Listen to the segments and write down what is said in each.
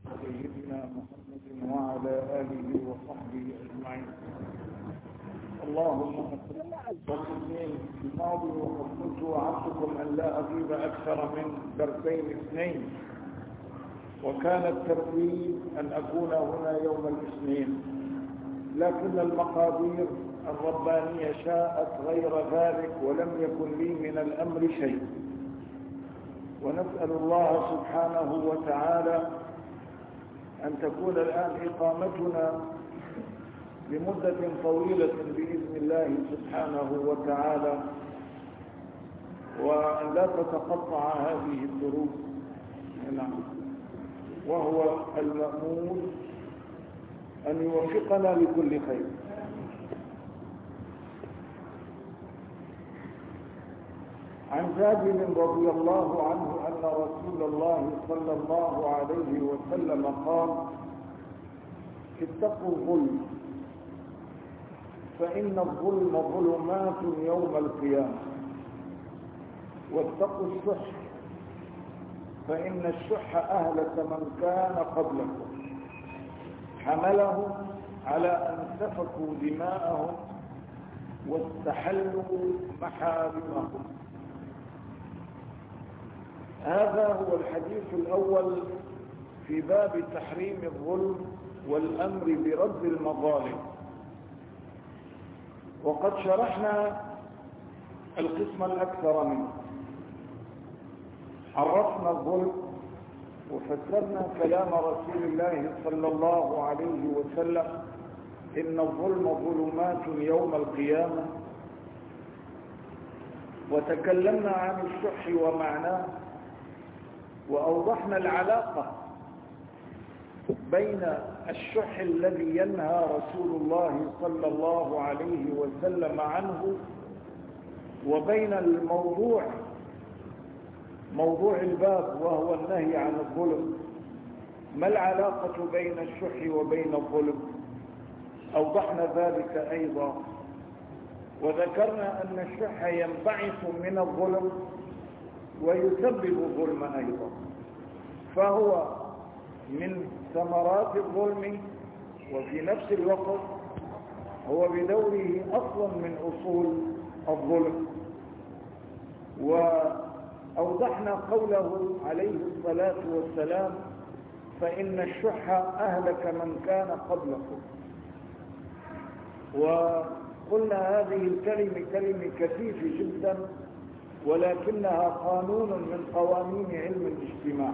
سيدنا محمد وعلى آله وصحبه أجمعين. اللهم وصلني في الماضي وقد كنت وعدتكم أن لا أغيب أكثر من درسين اثنين، وكان الترتيب أن أكون هنا يوم الاثنين، لكن المقادير الربانية شاءت غير ذلك ولم يكن لي من الأمر شيء. ونسأل الله سبحانه وتعالى أن تكون الآن إقامتنا لمدة طويلة بإذن الله سبحانه وتعالى، وأن لا تتقطع هذه الدروس. نعم، وهو المأمول أن يوفقنا لكل خير. عن جابر رضي الله عنه أن رسول الله صلى الله عليه وسلم قال: اتقوا الظلم فإن الظلم ظلمات يوم القيامة، واتقوا الشح فإن الشح أهلك من كان قبلكم، حملهم على أن سفكوا دماءهم واستحلوا محارمهم. هذا هو الحديث الأول في باب تحريم الظلم والأمر برد المظالم. وقد شرحنا القسم الأكثر منه، عرفنا الظلم وفسرنا كلام رسول الله صلى الله عليه وسلم: إن الظلم ظلمات يوم القيامة. وتكلمنا عن الشح ومعناه، وأوضحنا العلاقة بين الشح الذي ينهى رسول الله صلى الله عليه وسلم عنه وبين موضوع الباب وهو النهي عن الظلم. ما العلاقة بين الشح وبين الظلم؟ أوضحنا ذلك أيضا، وذكرنا أن الشح ينبعث من الظلم ويسبب الظلم أيضا، فهو من ثمرات الظلم، وفي نفس الوقت هو بدوره أصلا من أصول الظلم. وأوضحنا قوله عليه الصلاة والسلام: فإن الشح أهلك من كان قبلكم. وقلنا هذه الكلمة كلمة كثيفة جدا، ولكنها قانون من قوانين علم الاجتماع.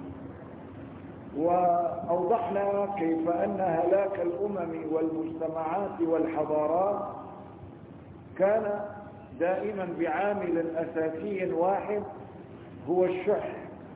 وأوضحنا كيف أن هلاك الأمم والمجتمعات والحضارات كان دائما بعامل أساسي واحد، هو الشح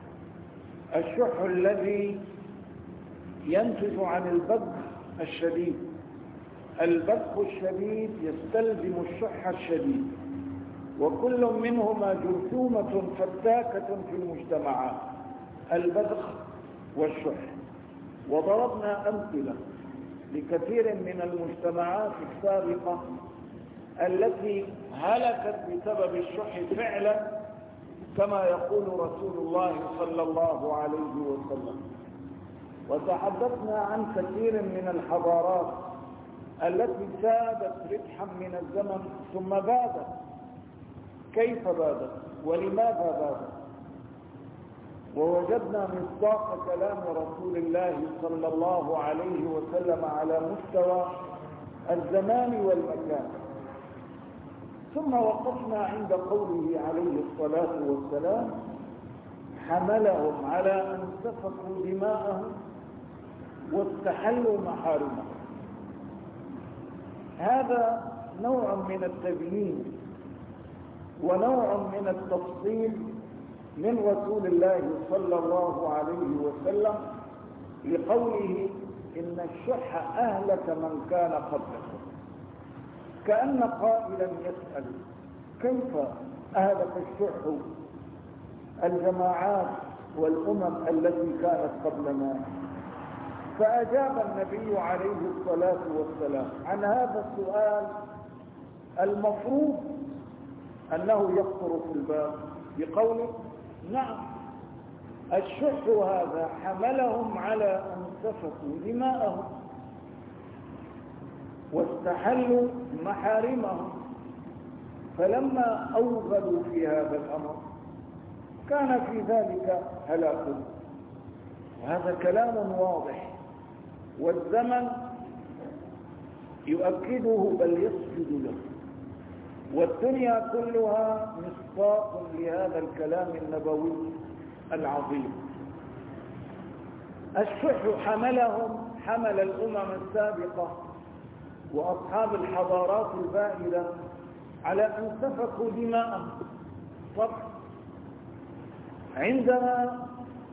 الذي ينتج عن البذخ الشديد. البذخ الشديد يستلزم الشح الشديد، وكل منهما جرثومة فتاكة في المجتمعات، البذخ والشح. وضربنا أمثلة لكثير من المجتمعات السابقة التي هلكت بسبب الشح فعلا، كما يقول رسول الله صلى الله عليه وسلم. وتحدثنا عن كثير من الحضارات التي سادت ربحا من الزمن ثم بادت. كيف بادت ولماذا بادت؟ ووجدنا مصداق كلام رسول الله صلى الله عليه وسلم على مستوى الزمان والمكان. ثم وقفنا عند قوله عليه الصلاة والسلام: حملهم على أن سفكوا دماءهم واستحلوا محارمهم. هذا نوع من التبيين ونوع من التفصيل من رسول الله صلى الله عليه وسلم لقوله: إن الشح أهلك من كان قبلكم. كأن قائلا يسأل: كيف أهلك الشح الجماعات والأمم التي كانت قبلنا؟ فأجاب النبي عليه الصلاة والسلام عن هذا السؤال المفروض أنه يخطر في الباب بقوله: نعم، الشح هذا حملهم على أن سفكوا دماءهم واستحلوا محارمهم، فلما أوغلوا في هذا الأمر كان في ذلك هلاك. وهذا كلام واضح، والزمن يؤكده بل يسجد له، والدنيا كلها مصداق لهذا الكلام النبوي العظيم. الشح حمل الأمم السابقة وأصحاب الحضارات البائدة على أن سفكوا دماءهم. عندما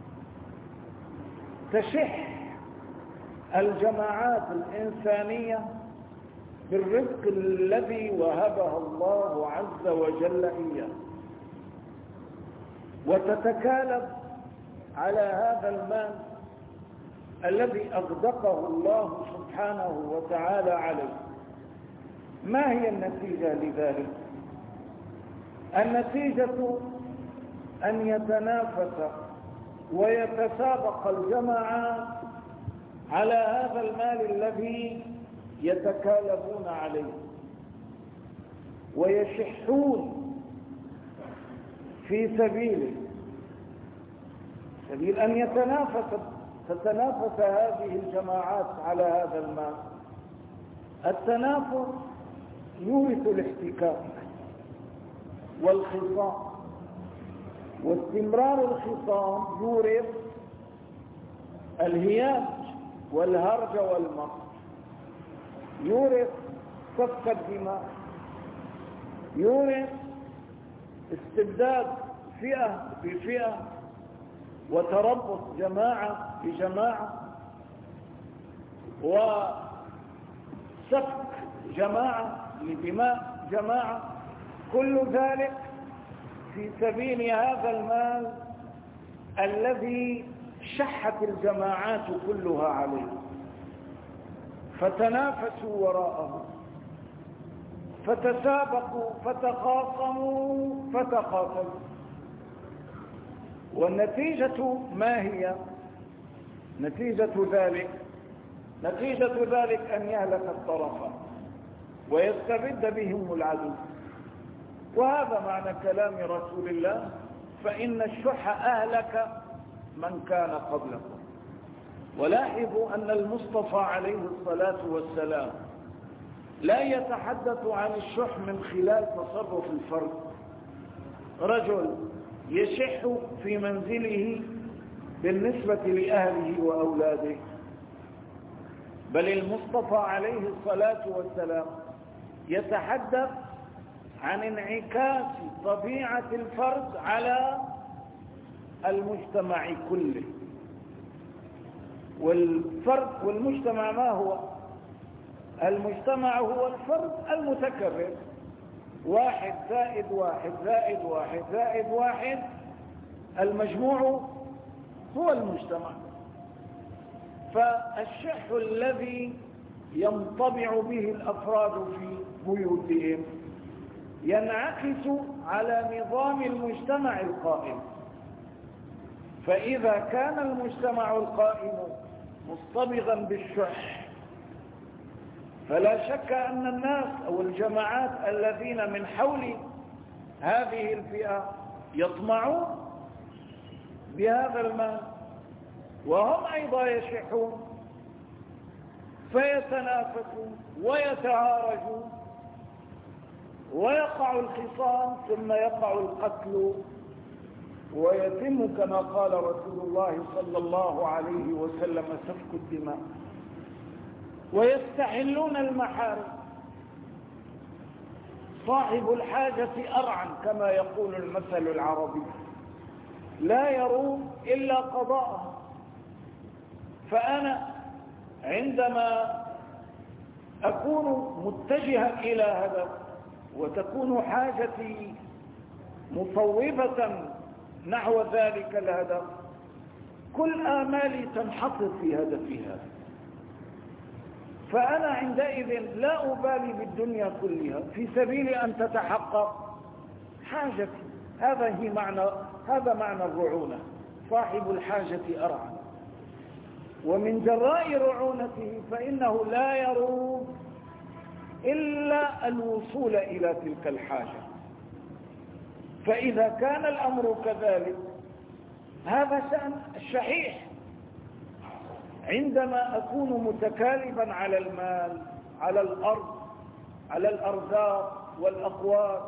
تشح الجماعات الإنسانية بالرزق الذي وهبها الله عز وجل إياه وتتكالب على هذا المال الذي أغدقه الله سبحانه وتعالى عليه، ما هي النتيجة لذلك؟ النتيجة أن يتنافس ويتسابق الجماعات على هذا المال الذي يتكالبون عليه، ويشحون في سبيل أن تتنافس هذه الجماعات على هذا المال. التنافس يورث الاحتكاك والخصام، واستمرار الخصام يورث الهياج والهرج والمقت، يورث سفك الدماء، يورث استبداد فئة بفئة وتربص جماعة بجماعة وسفك جماعة لدماء جماعة، كل ذلك في سبيل هذا المال الذي شحت الجماعات كلها عليه، فتنافسوا وراءه، فتسابقوا، فتخاصموا، فتقاتلوا. والنتيجة ما هي؟ نتيجة ذلك أن يهلك الطرفان ويستبد بهم العدو. وهذا معنى كلام رسول الله: فإن الشح أهلك من كان قبلكم. ولاحظوا أن المصطفى عليه الصلاة والسلام لا يتحدث عن الشح من خلال تصرف الفرد، رجل يشح في منزله بالنسبة لأهله وأولاده، بل المصطفى عليه الصلاة والسلام يتحدث عن انعكاس طبيعة الفرد على المجتمع كله. والفرد والمجتمع ما هو؟ المجتمع هو الفرد المتكرر، 1 زائد 1 زائد 1 زائد 1، المجموع هو المجتمع. فالشح الذي ينطبع به الأفراد في بيوتهم ينعكس على نظام المجتمع القائم. فإذا كان المجتمع القائم مصطبغا بالشح، فلا شك أن الناس أو الجماعات الذين من حول هذه الفئة يطمعون بهذا المال، وهم أيضا يشحون، فيتنافسون ويتعارجون، ويقع الخصام، ثم يقع القتل، ويتم كما قال رسول الله صلى الله عليه وسلم سفك الدماء، ويستحلون المحارم. صاحب الحاجة أرعن كما يقول المثل العربي، لا يروم إلا قضاءها. فأنا عندما أكون متجها إلى هدف وتكون حاجتي مصوبة نحو ذلك الهدف، كل آمالي تنحصر في هدفها، فأنا عندئذ لا أبالي بالدنيا كلها في سبيل أن تتحقق حاجتي. هذا معنى الرعونة. صاحب الحاجة أرعى، ومن جراء رعونته فإنه لا يروم إلا الوصول إلى تلك الحاجة. فإذا كان الأمر كذلك هذا شأن الشحيح. عندما أكون متكالبا على المال، على الأرض، على الأرزاق والأقوات،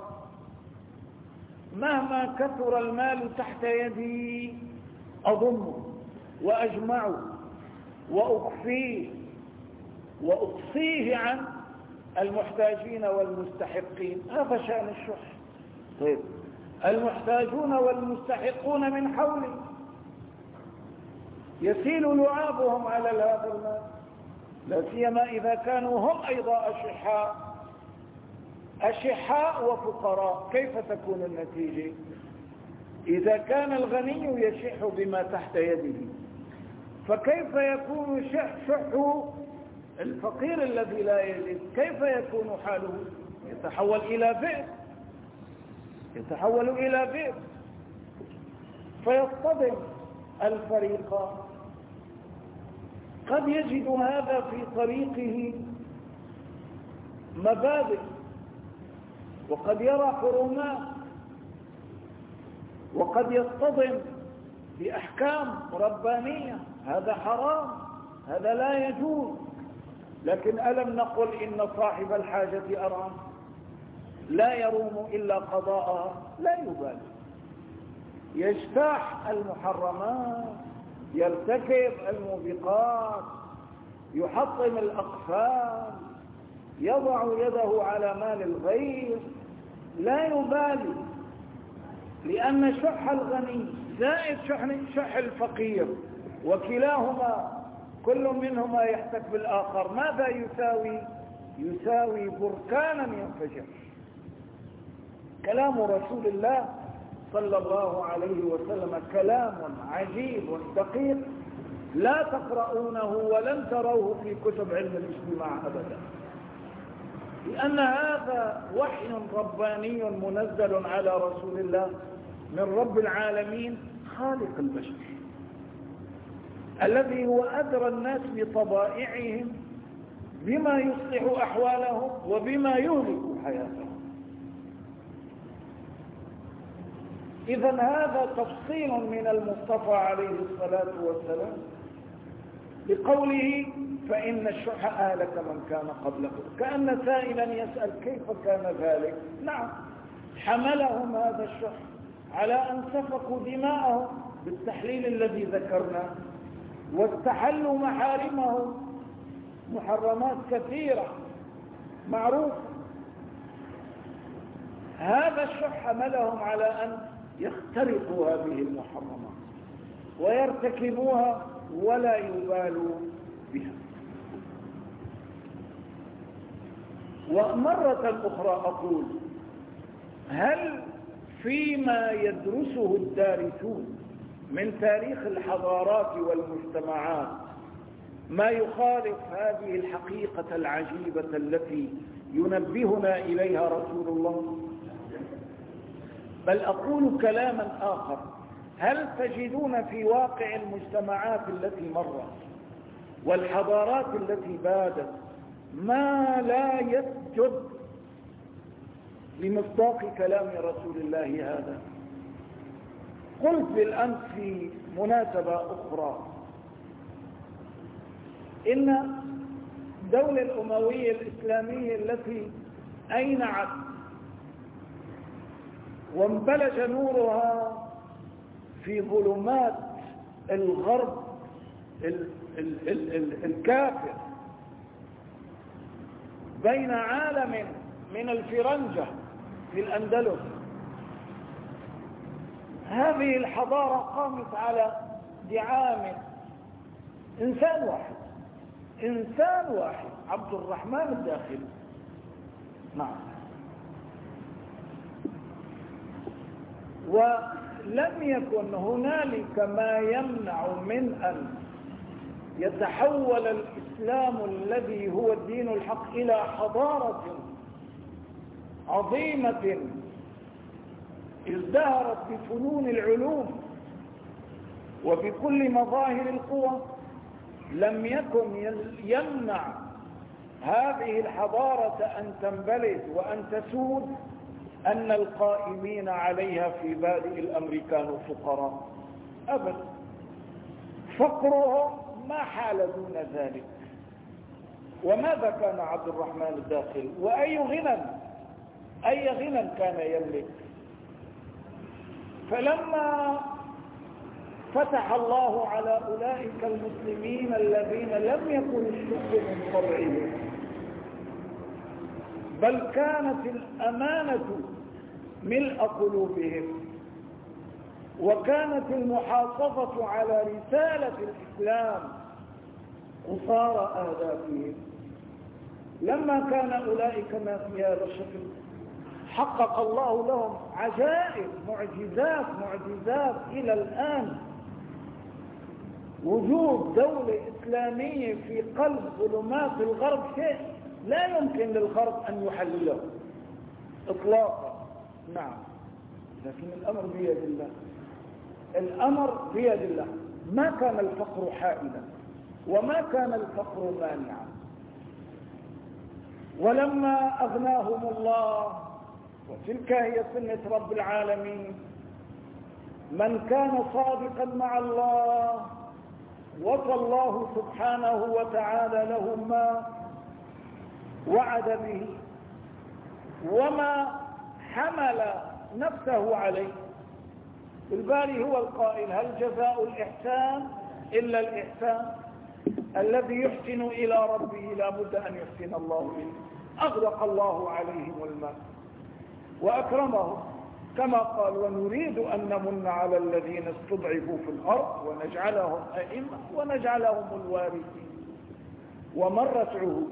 مهما كثر المال تحت يدي أضمه وأجمعه وأخفيه وأقصيه عن المحتاجين والمستحقين. هذا شأن الشح. طيب المحتاجون والمستحقون من حولي يسيل لعابهم على هذا المال، لا سيما إذا كانوا هم أيضا أشحاء وفقراء. كيف تكون النتيجة؟ إذا كان الغني يشح بما تحت يده، فكيف يكون شح الفقير الذي لا يجد؟ كيف يكون حاله؟ يتحول إلى بئر فيصطدم الفريقان. قد يجد هذا في طريقه مبادئ، وقد يرى حرمات، وقد يصطدم بأحكام ربانية. هذا حرام، هذا لا يجوز. لكن ألم نقل إن صاحب الحاجة أرعى؟ لا يروم إلا قضاءها، لا يبالي، يجتاح المحرمات، يرتكب الموبقات، يحطم الأقفال، يضع يده على مال الغير، لا يبالي. لأن شح الغني زائد شح الفقير، وكلاهما كل منهما يحتك بالآخر، ماذا يساوي؟ يساوي بركانا ينفجر. كلام رسول الله صلى الله عليه وسلم كلام عجيب دقيق، لا تقرؤونه ولن تروه في كتب علم الاجتماع أبدا، لأن هذا وحي رباني منزل على رسول الله من رب العالمين خالق البشر، الذي هو أدرى الناس بطبائعهم، بما يصلح أحوالهم وبما يهلك حياتهم. إذا هذا تفصيل من المصطفى عليه الصلاة والسلام بقوله فإن الشح أهلك من كان قبله. كأن سائلا يسأل كيف كان ذلك؟ نعم، حملهم هذا الشح على أن سفكوا دماءهم بالتحليل الذي ذكرناه، واستحلوا محارمهم، محرمات كثيرة معروفة. هذا الشح حملهم على أن يخترقوا هذه المحرمات ويرتكبوها ولا يبالوا بها. ومرة أخرى أقول، هل فيما يدرسه الدارسون من تاريخ الحضارات والمجتمعات ما يخالف هذه الحقيقة العجيبة التي ينبهنا إليها رسول الله؟ بل أقول كلاما آخر، هل تجدون في واقع المجتمعات التي مرت والحضارات التي بادت ما لا يسجد لمصداق كلام رسول الله هذا؟ قلت بالأمس في مناسبة أخرى إن الدولة الأموية الإسلامية التي أينعت وانبلج نورها في ظلمات الغرب الكافر بين عالم من الفرنجة في الأندلس، هذه الحضارة قامت على دعام إنسان واحد، عبد الرحمن الداخلي. نعم. ولم يكن هنالك ما يمنع من أن يتحول الإسلام الذي هو الدين الحق إلى حضارة عظيمة ازدهرت بفنون العلوم وبكل مظاهر القوى، لم يكن يمنع هذه الحضارة أن تنبلد وأن تسود أن القائمين عليها في بادئ الأمر كانوا فقراء أبدا. فقرهم ما حال دون ذلك. وماذا كان عبد الرحمن الداخل؟ وأي غنى كان يملك؟ فلما فتح الله على أولئك المسلمين الذين لم يكن الشك من طبعهم، بل كانت الأمانة ملء قلوبهم، وكانت المحافظة على رسالة الإسلام قصار آهدافهم، لما كان أولئك ما في هذا الشكل حقق الله لهم عجائب، معجزات إلى الآن. وجود دولة إسلامية في قلب ظلمات الغرب شيء لا يمكن للغرب أن يحلله إطلاقا. نعم، لكن الأمر بيد الله، الأمر بيد الله. ما كان الفقر حائلا وما كان الفقر مانعا. ولما أغناهم الله، وتلك هي سنة رب العالمين، من كان صادقا مع الله وفى الله سبحانه وتعالى له ما وعد به وما حمل نفسه عليه. الباري هو القائل: هل جزاء الإحسان إلا الإحسان؟ الذي يحسن إلى ربه لا بد أن يحسن الله إليه. أغلق الله عليهم الماء وأكرمهم، كما قال: ونريد أن نمن على الذين استضعفوا في الأرض ونجعلهم أئمة ونجعلهم الوارثين. ومرت عهود،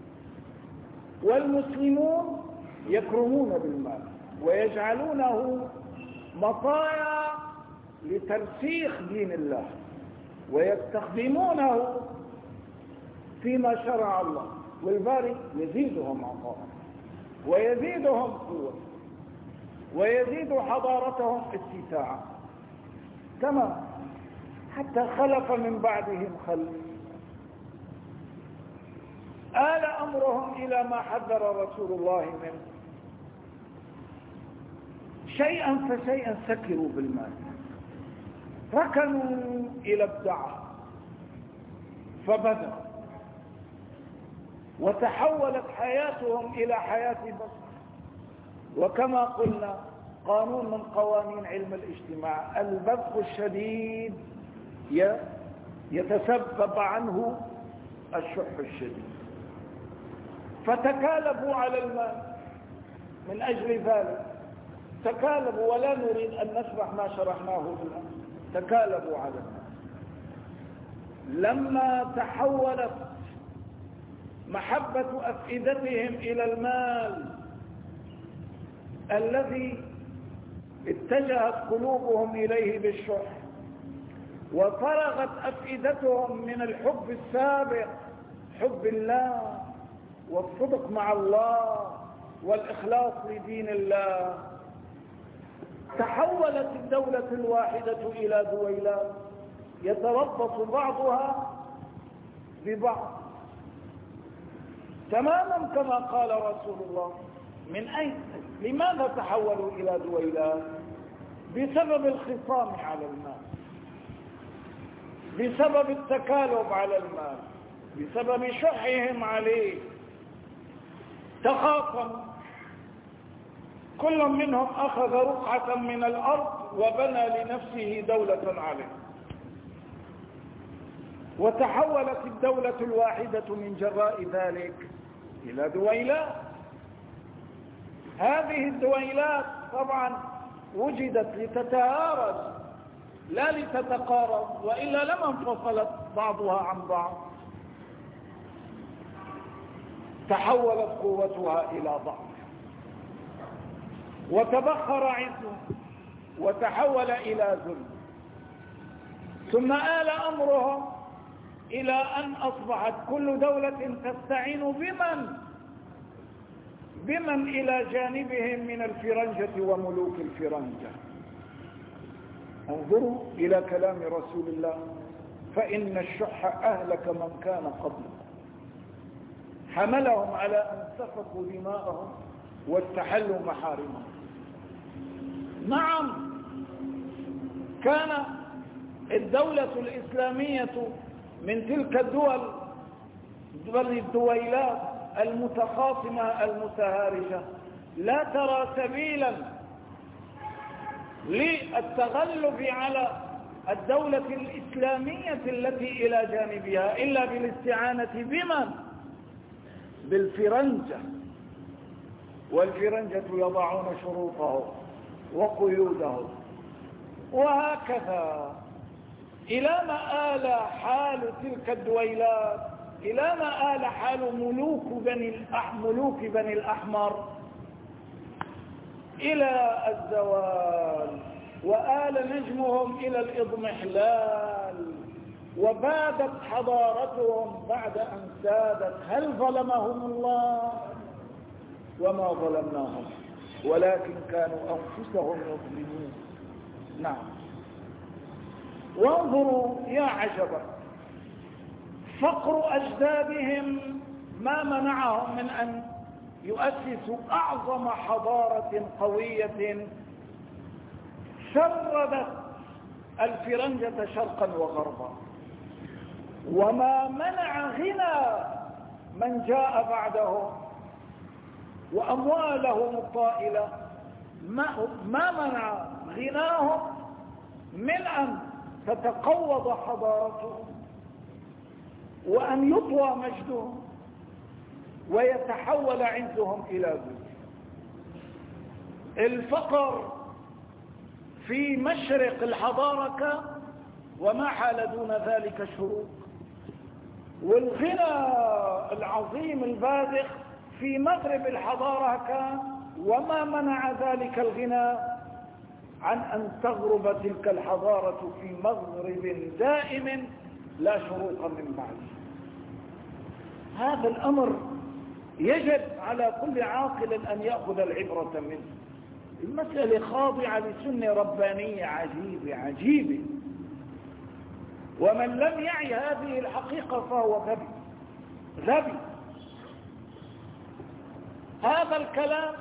والمسلمون يكرمون بالمال ويجعلونه مطايا لترسيخ دين الله، ويستخدمونه فيما شرع الله، والباري يزيدهم عطاء ويزيدهم قوة ويزيد حضارتهم اتساعا. كما حتى خلف من بعدهم خلف آل أمرهم إلى ما حذر رسول الله منه. شيئا فشيئا سكروا بالمال، ركنوا إلى الدعوة فبدأ، وتحولت حياتهم إلى حياة بشر. وكما قلنا قانون من قوانين علم الاجتماع: البذخ الشديد يتسبب عنه الشح الشديد. فتكالبوا على المال من أجل ذلك، تكالبوا، ولا نريد أن نشرح ما شرحناه الآن. تكالبوا على المال. لما تحولت محبة أفئدتهم إلى المال الذي اتجهت قلوبهم إليه بالشح، وفرغت أفئدتهم من الحب السابق، حب الله والصدق مع الله والإخلاص لدين الله، تحولت الدولة الواحدة إلى دويلات يتربص بعضها ببعض تماما كما قال رسول الله. من أين؟ لماذا تحولوا إلى دويلات؟ بسبب الخصام على المال، بسبب التكالب على المال، بسبب شحهم عليه. تخاصموا، كل منهم أخذ رقعة من الأرض وبنى لنفسه دولة عليه، وتحولت الدولة الواحدة من جراء ذلك إلى دويلات. هذه الدويلات طبعا وجدت لتتهارج لا لتتقارب، وإلا لما انفصلت بعضها عن بعض. تحولت قوتها إلى ضعف، وتبخر عزه، وتحول إلى ذل. ثم آل أمرهم إلى أن أصبحت كل دولة تستعين بمن إلى جانبهم من الفرنجة وملوك الفرنجة. انظروا إلى كلام رسول الله: فإن الشح أهلك من كان قبلهم، حملهم على أن سفكوا دماءهم واستحلوا محارمهم. نعم، كان الدولة الإسلامية من تلك الدول الدويلات المتخاصمة المتهارجة لا ترى سبيلا للتغلب على الدولة الإسلامية التي إلى جانبها إلا بالاستعانة بمن؟ بالفرنجة. والفرنجة يضعون شروطهم وقيودهم، وهكذا إلى ما آل حال تلك الدويلات، إلى ما آل حال ملوك بني الأحمر إلى الزوال، وآل نجمهم إلى الإضمحلال، وبادت حضارتهم بعد أن سادت. هل ظلمهم الله؟ وما ظلمناهم، ولكن كانوا أنفسهم يظلمون. نعم. وانظروا يا عجبا، فقر أجدادهم ما منعهم من أن يؤسسوا أعظم حضارة قوية شردت الفرنجة شرقا وغربا، وما منع غنى من جاء بعده وأموالهم الطائلة، ما منع غناهم من أن تتقوض حضارتهم وأن يطوى مجدهم ويتحول عزهم إلى ذل. الفقر في مشرق الحضارة وما حال دون ذلك شروق، والغنى العظيم البازخ في مغرب الحضارة كان، وما منع ذلك الغنى عن أن تغرب تلك الحضارة في مغرب دائم لا شروق من بعده. هذا الأمر يجب على كل عاقل أن يأخذ العبرة منه. المسألة خاضعة لسنة ربانية عجيبة، ومن لم يعي هذه الحقيقة فهو غبي. هذا الكلام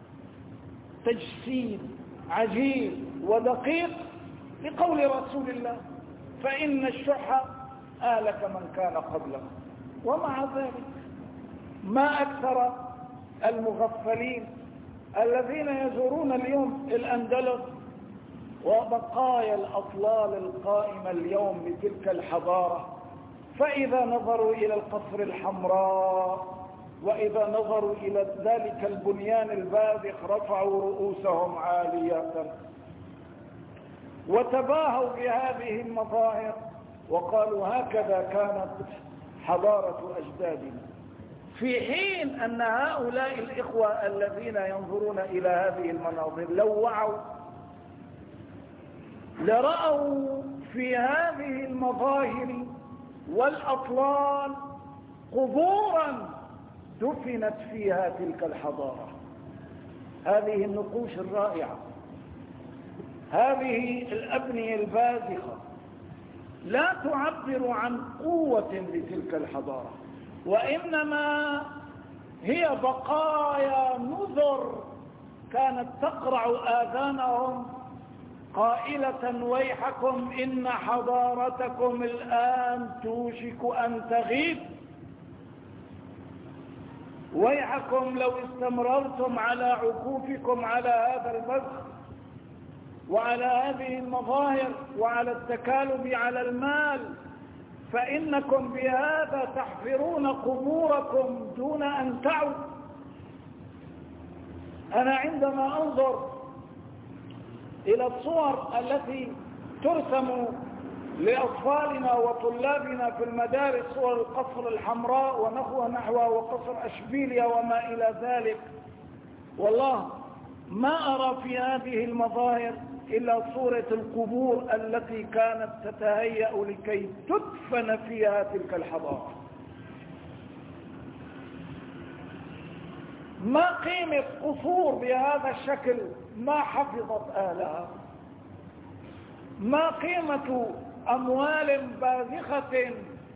تجسيد عجيب ودقيق لقول رسول الله: فإن الشح أهلك من كان قبله. ومع ذلك ما أكثر المغفلين الذين يزورون اليوم الأندلس وبقايا الأطلال القائمة اليوم لتلك الحضارة، فإذا نظروا إلى القصر الحمراء وإذا نظروا إلى ذلك البنيان البازخ رفعوا رؤوسهم عالية وتباهوا بهذه المظاهر وقالوا: هكذا كانت حضارة أجدادنا. في حين أن هؤلاء الإخوة الذين ينظرون إلى هذه المناظر لو وعوا لرأوا في هذه المظاهر والأطلال قبورا دفنت فيها تلك الحضارة. هذه النقوش الرائعة، هذه الأبنية البازخة لا تعبر عن قوة لتلك الحضارة، وإنما هي بقايا نذر كانت تقرع آذانهم قائلة: ويحكم إن حضارتكم الآن توشك أن تغيب، ويحكم لو استمررتم على عكوفكم على هذا البذخ وعلى هذه المظاهر وعلى التكالب على المال، فإنكم بهذا تحفرون قبوركم دون أن تعوا. أنا عندما أنظر إلى الصور التي ترسم لأطفالنا وطلابنا في المدارس، صور القصر الحمراء ونحوها وقصر أشبيليا وما إلى ذلك، والله ما أرى في هذه المظاهر إلا صورة القبور التي كانت تتهيأ لكي تدفن فيها تلك الحضارة. ما قيمة قصور بهذا الشكل ما حفظت أهلها؟ ما قيمة أموال باذخة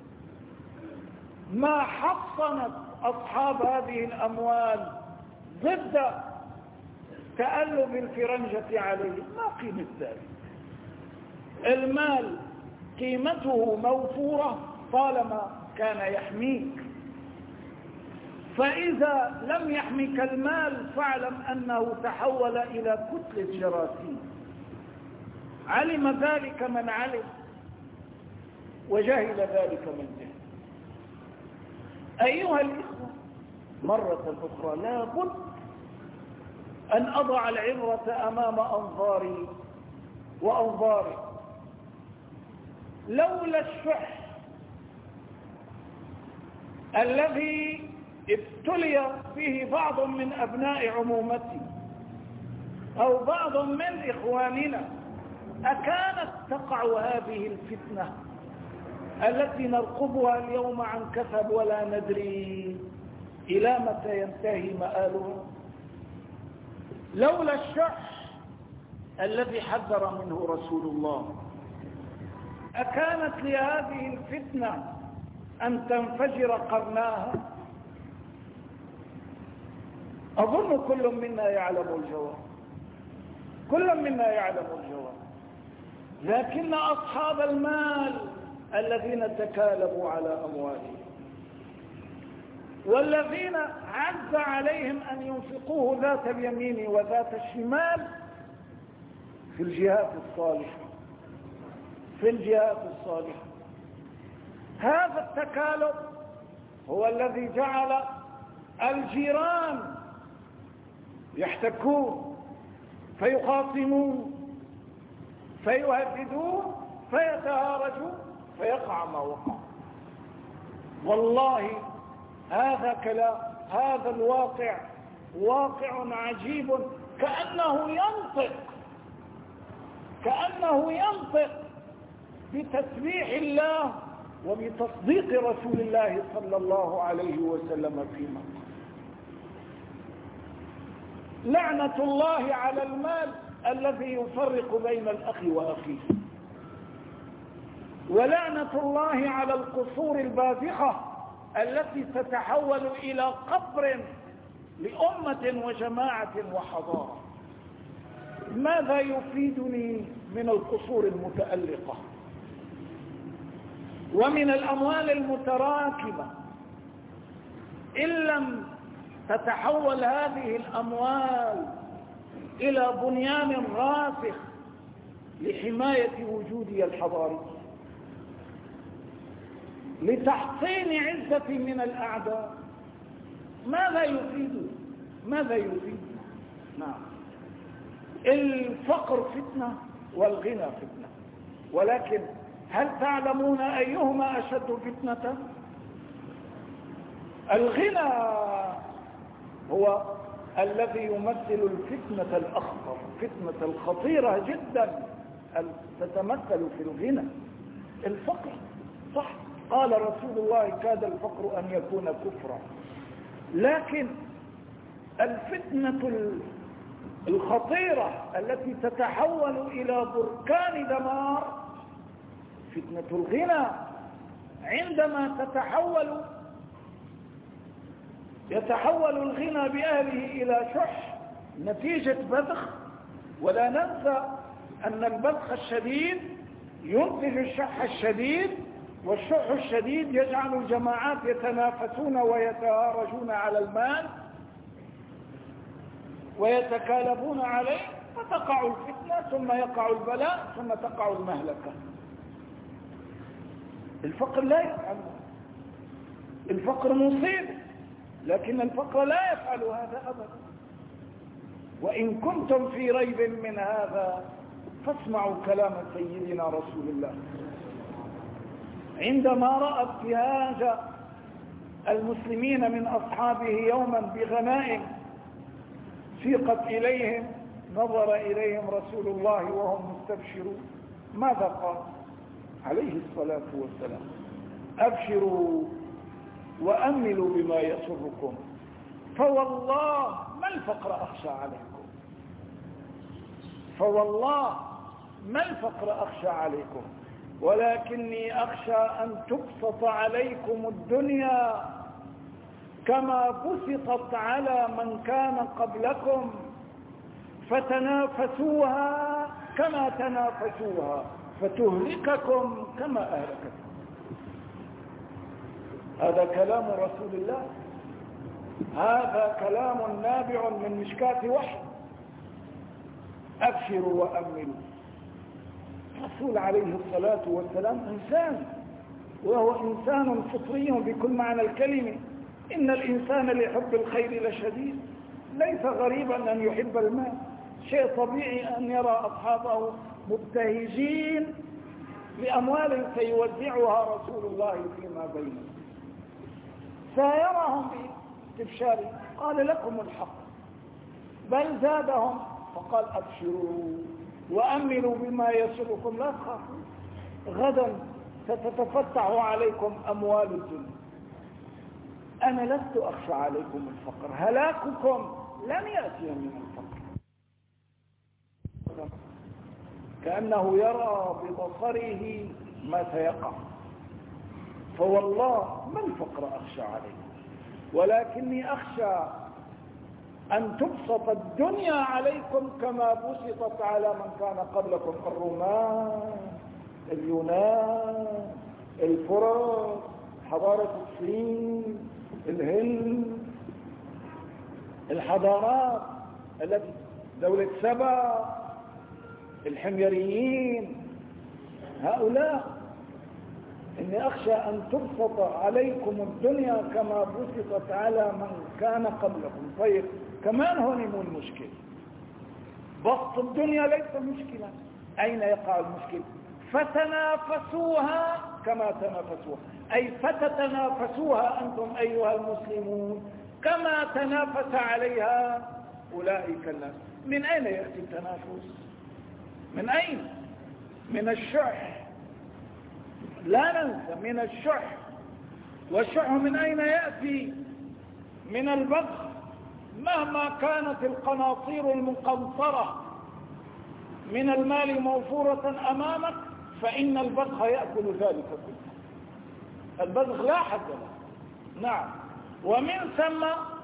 ما حصنت أصحاب هذه الأموال ضد تألب الفرنجة عليه؟ ما قيمة ذلك؟ المال قيمته موفورة طالما كان يحميك، فإذا لم يحمك المال فاعلم أنه تحول إلى كتلة جراثيم. علم ذلك من علم وجهل ذلك من جهل. أيها الإخوة، مرة أخرى لابد أن أضع العبرة أمام أنظاري وأنظاري. لولا الشح الذي ابتلي فيه بعض من أبناء عمومتي أو بعض من إخواننا أكانت تقع هذه الفتنة التي نرقبها اليوم عن كثب ولا ندري إلى متى ينتهي مآلها؟ لولا الشح الذي حذر منه رسول الله أكانت لهذه الفتنة أن تنفجر قرناها؟ أظن كل منا يعلم الجواب، كل منا يعلم الجواب. لكن أصحاب المال الذين تكالبوا على أموالهم والذين عز عليهم أن ينفقوه ذات اليمين وذات الشمال في الجهات الصالحة، في الجهات الصالحة، هذا التكالب هو الذي جعل الجيران يحتكون فيخاصمون فيهددون فيتهارجون فيقع ما وقع. والله هذا كلام، هذا الواقع واقع عجيب، كأنه ينطق بتسبيح الله وبتصديق رسول الله صلى الله عليه وسلم فيما لعنة الله على المال الذي يفرق بين الأخ وأخيه، ولعنة الله على القصور الباذخة التي تتحول إلى قبر لأمة وجماعة وحضارة. ماذا يفيدني من القصور المتألقة ومن الأموال المتراكمة إن لم تتحول هذه الأموال إلى بنيان راسخ لحماية وجودي الحضاري، لتحصين عزتي من الأعداء؟ ماذا يفيد؟ ماذا يفيد؟ نعم، الفقر فتنة والغنى فتنة، ولكن هل تعلمون أيهما أشد فتنة؟ الغنى هو الذي يمثل الفتنة الأخطر، فتنة الخطيرة جدا تتمثل في الغنى. الفقر صح، قال رسول الله كاد الفقر أن يكون كفرا، لكن الفتنة الخطيرة التي تتحول إلى بركان دمار فتنة الغنى. عندما يتحول الغنى بأهله إلى شح نتيجة بذخ، ولا ننسى أن البذخ الشديد ينتج الشح الشديد، والشح الشديد يجعل الجماعات يتنافسون ويتهارجون على المال ويتكالبون عليه، فتقع الفتنة ثم يقع البلاء ثم تقع المهلكة. الفقر لا يفعل، الفقر مصيب، لكن الفقر لا يفعل هذا أبدا. وإن كنتم في ريب من هذا فاسمعوا كلام سيدنا رسول الله عندما رأى ابتهاج المسلمين من أصحابه يوما بغنائم سيقت إليهم، نظر إليهم رسول الله وهم مستبشرون، ماذا قال عليه الصلاة والسلام؟ أبشروا وأملوا بما يسركم، فوالله ما الفقر أخشى عليكم، فوالله ما الفقر أخشى عليكم، ولكني أخشى أن تبسط عليكم الدنيا كما بسطت على من كان قبلكم فتنافسوها كما تنافسوها فتهلككم كما أهلكتكم. هذا كلام رسول الله، هذا كلام نابع من مشكاة وحي. أبشروا وأملوا. الرسول عليه الصلاة والسلام إنسان، وهو إنسان فطري بكل معنى الكلمة. إن الإنسان لحب الخير لشديد، ليس غريبا أن يحب المال، شيء طبيعي أن يرى أصحابه مبتهجين لأموال سيودعها رسول الله فيما بينهم، سيراهم باستبشار. قال لكم الحق، بل زادهم فقال أبشروا وأملوا بما يسركم لا تخافوا، غدا ستتفتح عليكم أموال الدنيا. أنا لست أخشى عليكم الفقر، هلاككم لن يأتي من الفقر. كأنه يرى ببصره ما سيقع. فوالله ما الفقر أخشى عليكم، ولكني أخشى أن تبسط الدنيا عليكم كما بسطت على من كان قبلكم، الرومان، اليونان، الفرس، حضارة الصين، الهند، الحضارات التي دولة سبا، الحميريين، هؤلاء. إني أخشى أن تبسط عليكم الدنيا كما بسطت على من كان قبلكم. طيب كمان هون مو المشكلة، بسط الدنيا ليس مشكلة. أين يقع المشكلة؟ فتنافسوها كما تنافسوها، أي فتتنافسوها أنتم أيها المسلمون كما تنافس عليها أولئك الناس. من أين يأتي التنافس؟ من أين؟ من الشح. لا ننسى من الشح. والشح من أين يأتي؟ من البخل. مهما كانت القناطير المقنطرة من المال موفورة أمامك فإن البخل يأكل ذلك كله. البخل لا حد له. نعم. ومن ثم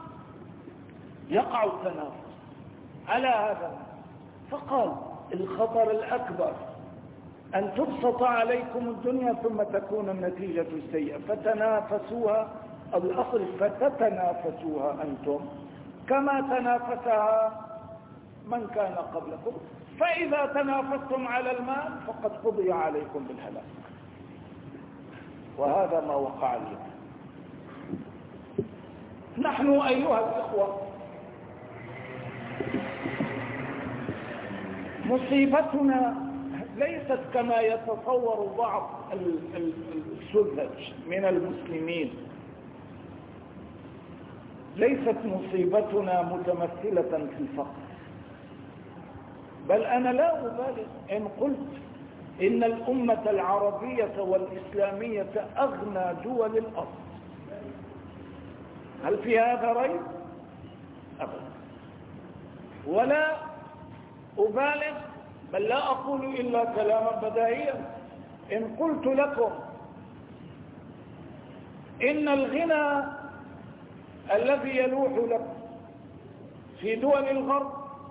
يقع التنافس على هذا. فقال الخطر الأكبر أن تبسط عليكم الدنيا ثم تكون النتيجة السيئة. فتنافسوها، الأصل فتتنافسوها أنتم كما تنافسها من كان قبلكم. فإذا تنافستم على المال فقد قضي عليكم بالهلاك. وهذا ما وقع اليوم. نحن أيها الإخوة مصيبتنا ليست كما يتصور بعض السذج من المسلمين. ليست مصيبتنا متمثلة في الفقر، بل أنا لا أبالغ إن قلت إن الأمة العربية والإسلامية أغنى دول الأرض. هل في هذا ريب؟ أبدا. ولا أبالغ، بل لا أقول إلا كلاما بديهيا إن قلت لكم إن الغنى الذي يلوح لكم في دول الغرب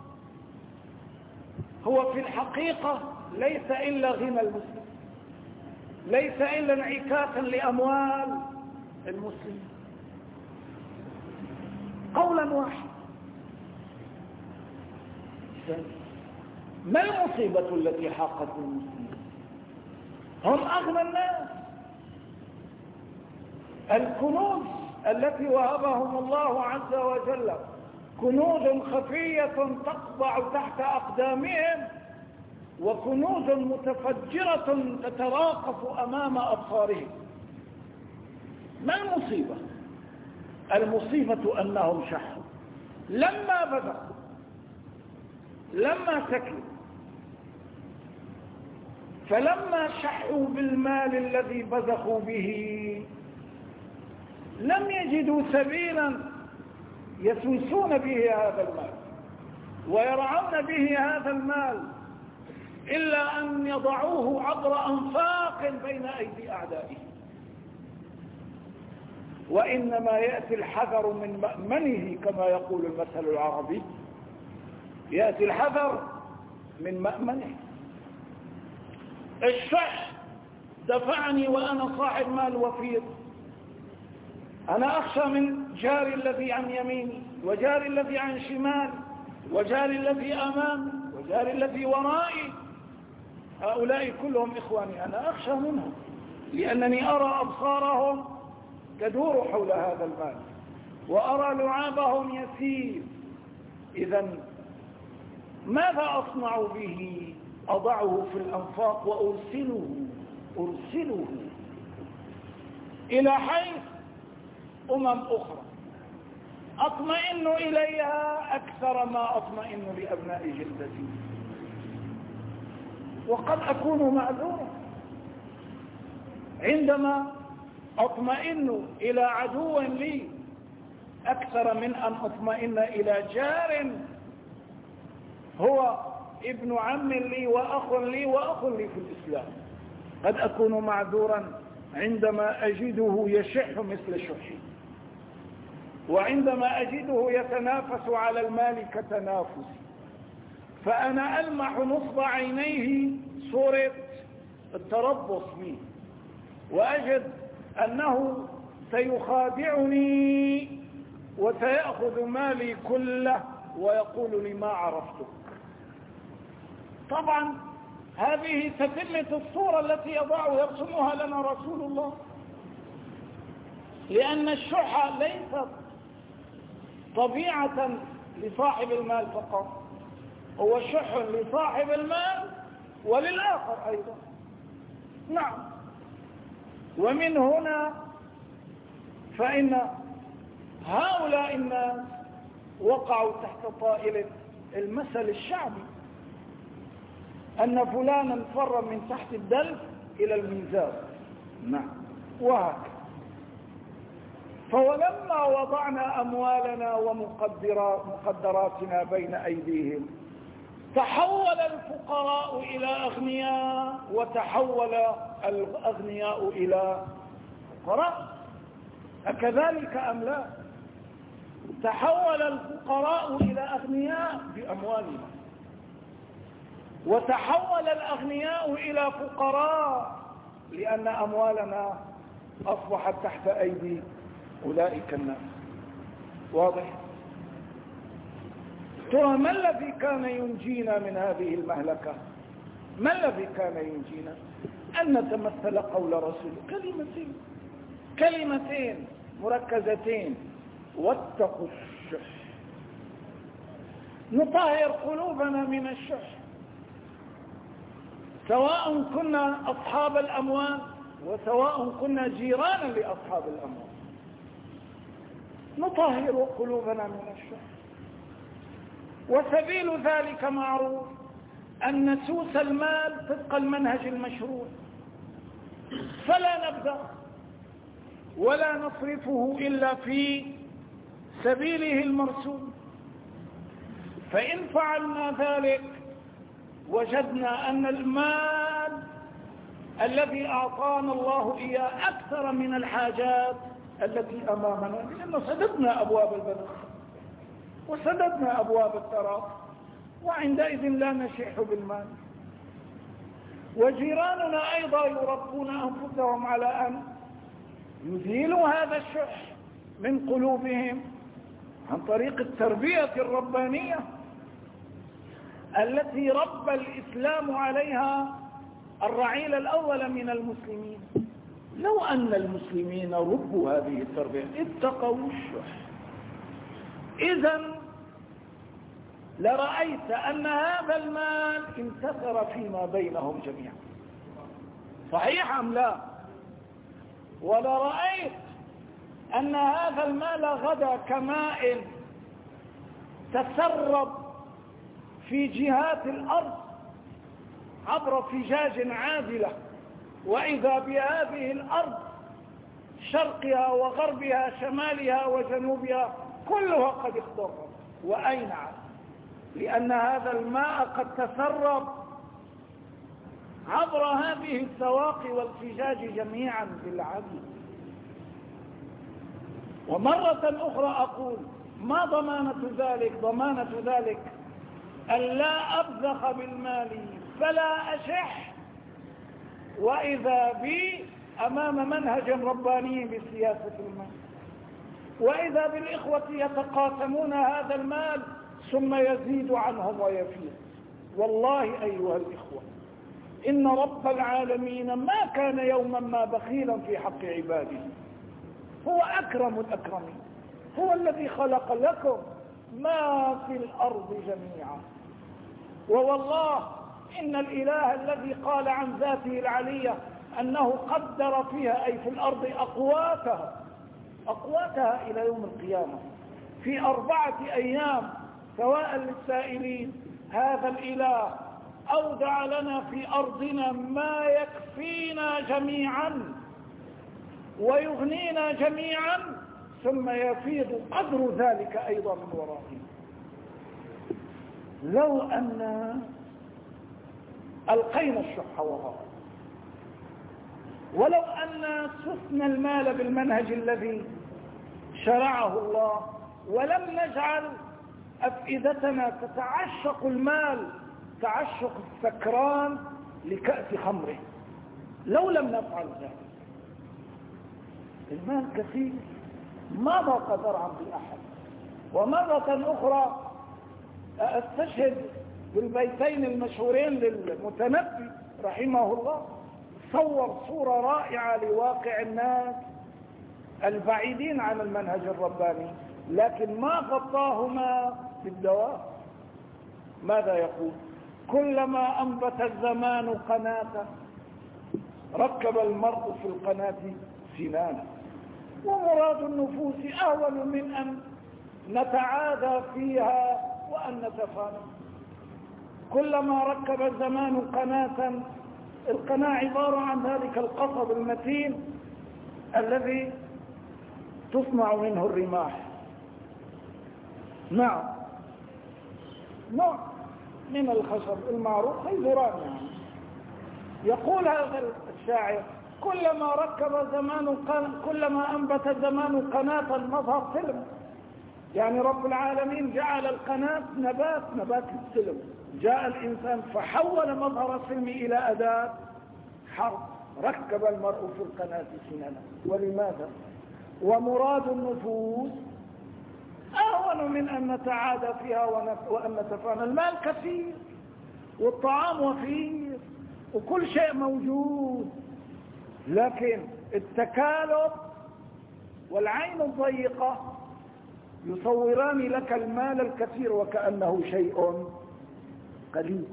هو في الحقيقة ليس إلا غنى المسلم، ليس إلا انعكاسا لأموال المسلمين. قولا واحد. ما المصيبة التي حاقت المسلمين؟ هم أغنى الناس. الكنوز التي وهبهم الله عز وجل كنوز خفية تقبع تحت أقدامهم، وكنوز متفجرة تتراقف أمام أبصارهم. ما المصيبة؟ المصيبة أنهم شحوا لما بدأوا، لما سكنوا، فلما شحوا بالمال الذي بذخوا به لم يجدوا سبيلا يسوسون به هذا المال ويرعون به هذا المال إلا أن يضعوه عبر أنفاق بين أيدي أعدائه، وإنما يأتي الحذر من مأمنه كما يقول المثل العربي، يأتي الحذر من مأمنه. الشح دفعني وأنا صاحب مال وفير، أنا أخشى من جاري الذي عن يميني، وجاري الذي عن شمالي، وجاري الذي أمامي، وجاري الذي ورائي، هؤلاء كلهم إخواني، أنا أخشى منهم لأنني أرى أبصارهم تدور حول هذا المال، وأرى لعابهم يسير. إذن ماذا أصنع به؟ أضعه في الأنفاق وأرسله إلى حيث أخرى أطمئن إليها أكثر ما أطمئن لأبناء جلدتي، وقد أكون معذورا عندما أطمئن إلى عدو لي أكثر من أن أطمئن إلى جار هو ابن عم لي وأخ لي وأخ لي في الإسلام. قد أكون معذورا عندما أجده يشح مثل شحي، وعندما أجده يتنافس على المال كتنافسي، فأنا ألمح نصب عينيه صورة التربص بي، وأجد أنه سيخادعني وسيأخذ مالي كله ويقول لي ما عرفتك. طبعا هذه تتمة الصورة التي يرسمها لنا رسول الله، لأن الشح ليست طبيعة لصاحب المال فقط، هو شح لصاحب المال وللآخر أيضا. نعم. ومن هنا فإن هؤلاء الناس وقعوا تحت طائلة المثل الشعبي أن فلانا فر من تحت الدلف إلى الميزان. نعم. وهكذا. فولما وضعنا أموالنا ومقدراتنا بين أيديهم تحول الفقراء إلى أغنياء، وتحول الأغنياء إلى فقراء. أكذلك أم لا؟ تحول الفقراء إلى أغنياء بأموالهم، وتحول الأغنياء إلى فقراء لأن أموالنا أصبحت تحت أيدي أولئك الناس. واضح؟ ترى ما الذي كان ينجينا من هذه المهلكة؟ ما الذي كان ينجينا؟ أن نتمثل قول رسول كلمتين مركزتين: واتقوا الشح. نطهر قلوبنا من الشح، سواء كنا أصحاب الأموال وسواء كنا جيرانا لأصحاب الأموال. نطهر قلوبنا من الشح، وسبيل ذلك معروف، أن نسوس المال طبق المنهج المشروع، فلا نبدأ ولا نصرفه إلا في سبيله المرسوم. فإن فعلنا ذلك وجدنا أن المال الذي أعطانا الله إياه أكثر من الحاجات التي أمامنا، لأنه سددنا أبواب البذخ وسددنا أبواب التراف، وعندئذ لا نشح بالمال. وجيراننا أيضا يربون أنفسهم على أن يزيلوا هذا الشح من قلوبهم عن طريق التربية الربانية التي ربى الإسلام عليها الرعيل الأول من المسلمين. لو أن المسلمين ربوا هذه التربية اتقوا الشح، إذن لرأيت أن هذا المال انتثر فيما بينهم جميعا. صحيح أم لا؟ ولرأيت أن هذا المال غدا كماء تسرب في جهات الأرض عبر فجاج عادلة، وإذا بهذه الأرض شرقها وغربها شمالها وجنوبها كلها قد اخضرت وأينعت، لأن هذا الماء قد تسرب عبر هذه السواقي والفجاج جميعا بالعدل. ومرة أخرى أقول: ما ضمانة ذلك ألا أبذخ بالمال فلا أشح وإذا بي أمام منهج رباني بسياسة المال، وإذا بالإخوة يتقاسمون هذا المال ثم يزيد عنهم ويفيض. والله أيها الإخوة، إن رب العالمين ما كان يوما ما بخيلا في حق عباده، هو أكرم الأكرمين، هو الذي خلق لكم ما في الأرض جميعا. ووالله إن الإله الذي قال عن ذاته العلية أنه قدر فيها أي في الأرض أقواتها إلى يوم القيامة في 4 أيام، سواء للسائلين. هذا الإله أودع لنا في أرضنا ما يكفينا جميعا ويغنينا جميعا، ثم يفيض قدر ذلك أيضا من ورائنا. لو أن ألقينا الشح وراءه، ولو أن سفنا المال بالمنهج الذي شرعه الله، ولم نجعل أفئدتنا تتعشق المال تعشق السكران لكأس خمره، لو لم نفعل ذلك، المال كثير ما ضاق ذرعا بأحد. ومرة أخرى أستشهد بالبيتين المشهورين للمتنبي رحمه الله، صور صورة رائعة لواقع الناس البعيدين عن المنهج الرباني، لكن ما غطاهما بالدواء. ماذا يقول؟ كلما أنبت الزمان قناة ركب المرء في القناة سنانا، ومراد النفوس أهون من أن نتعادى فيها وأن نتفانى. كلما ركب الزمان قناة، القناة عبارة عن ذلك القصب المتين الذي تصنع منه الرماح. نعم، نوع من الخشب المعروف البران. يعني يقول هذا الشاعر: كلما أنبت الزمان قناة مظهر سلم. يعني رب العالمين جعل القناة نبات السلم، جاء الإنسان فحول مظهر السلم إلى أداة حرب، ركب المرء في القناة سننا. ولماذا؟ ومراد النفوس أهون من أن نتعادى فيها وأن نتفانى. المال كثير والطعام وفير وكل شيء موجود، لكن التكالب والعين الضيقة يصوران لك المال الكثير وكأنه شيء قليل.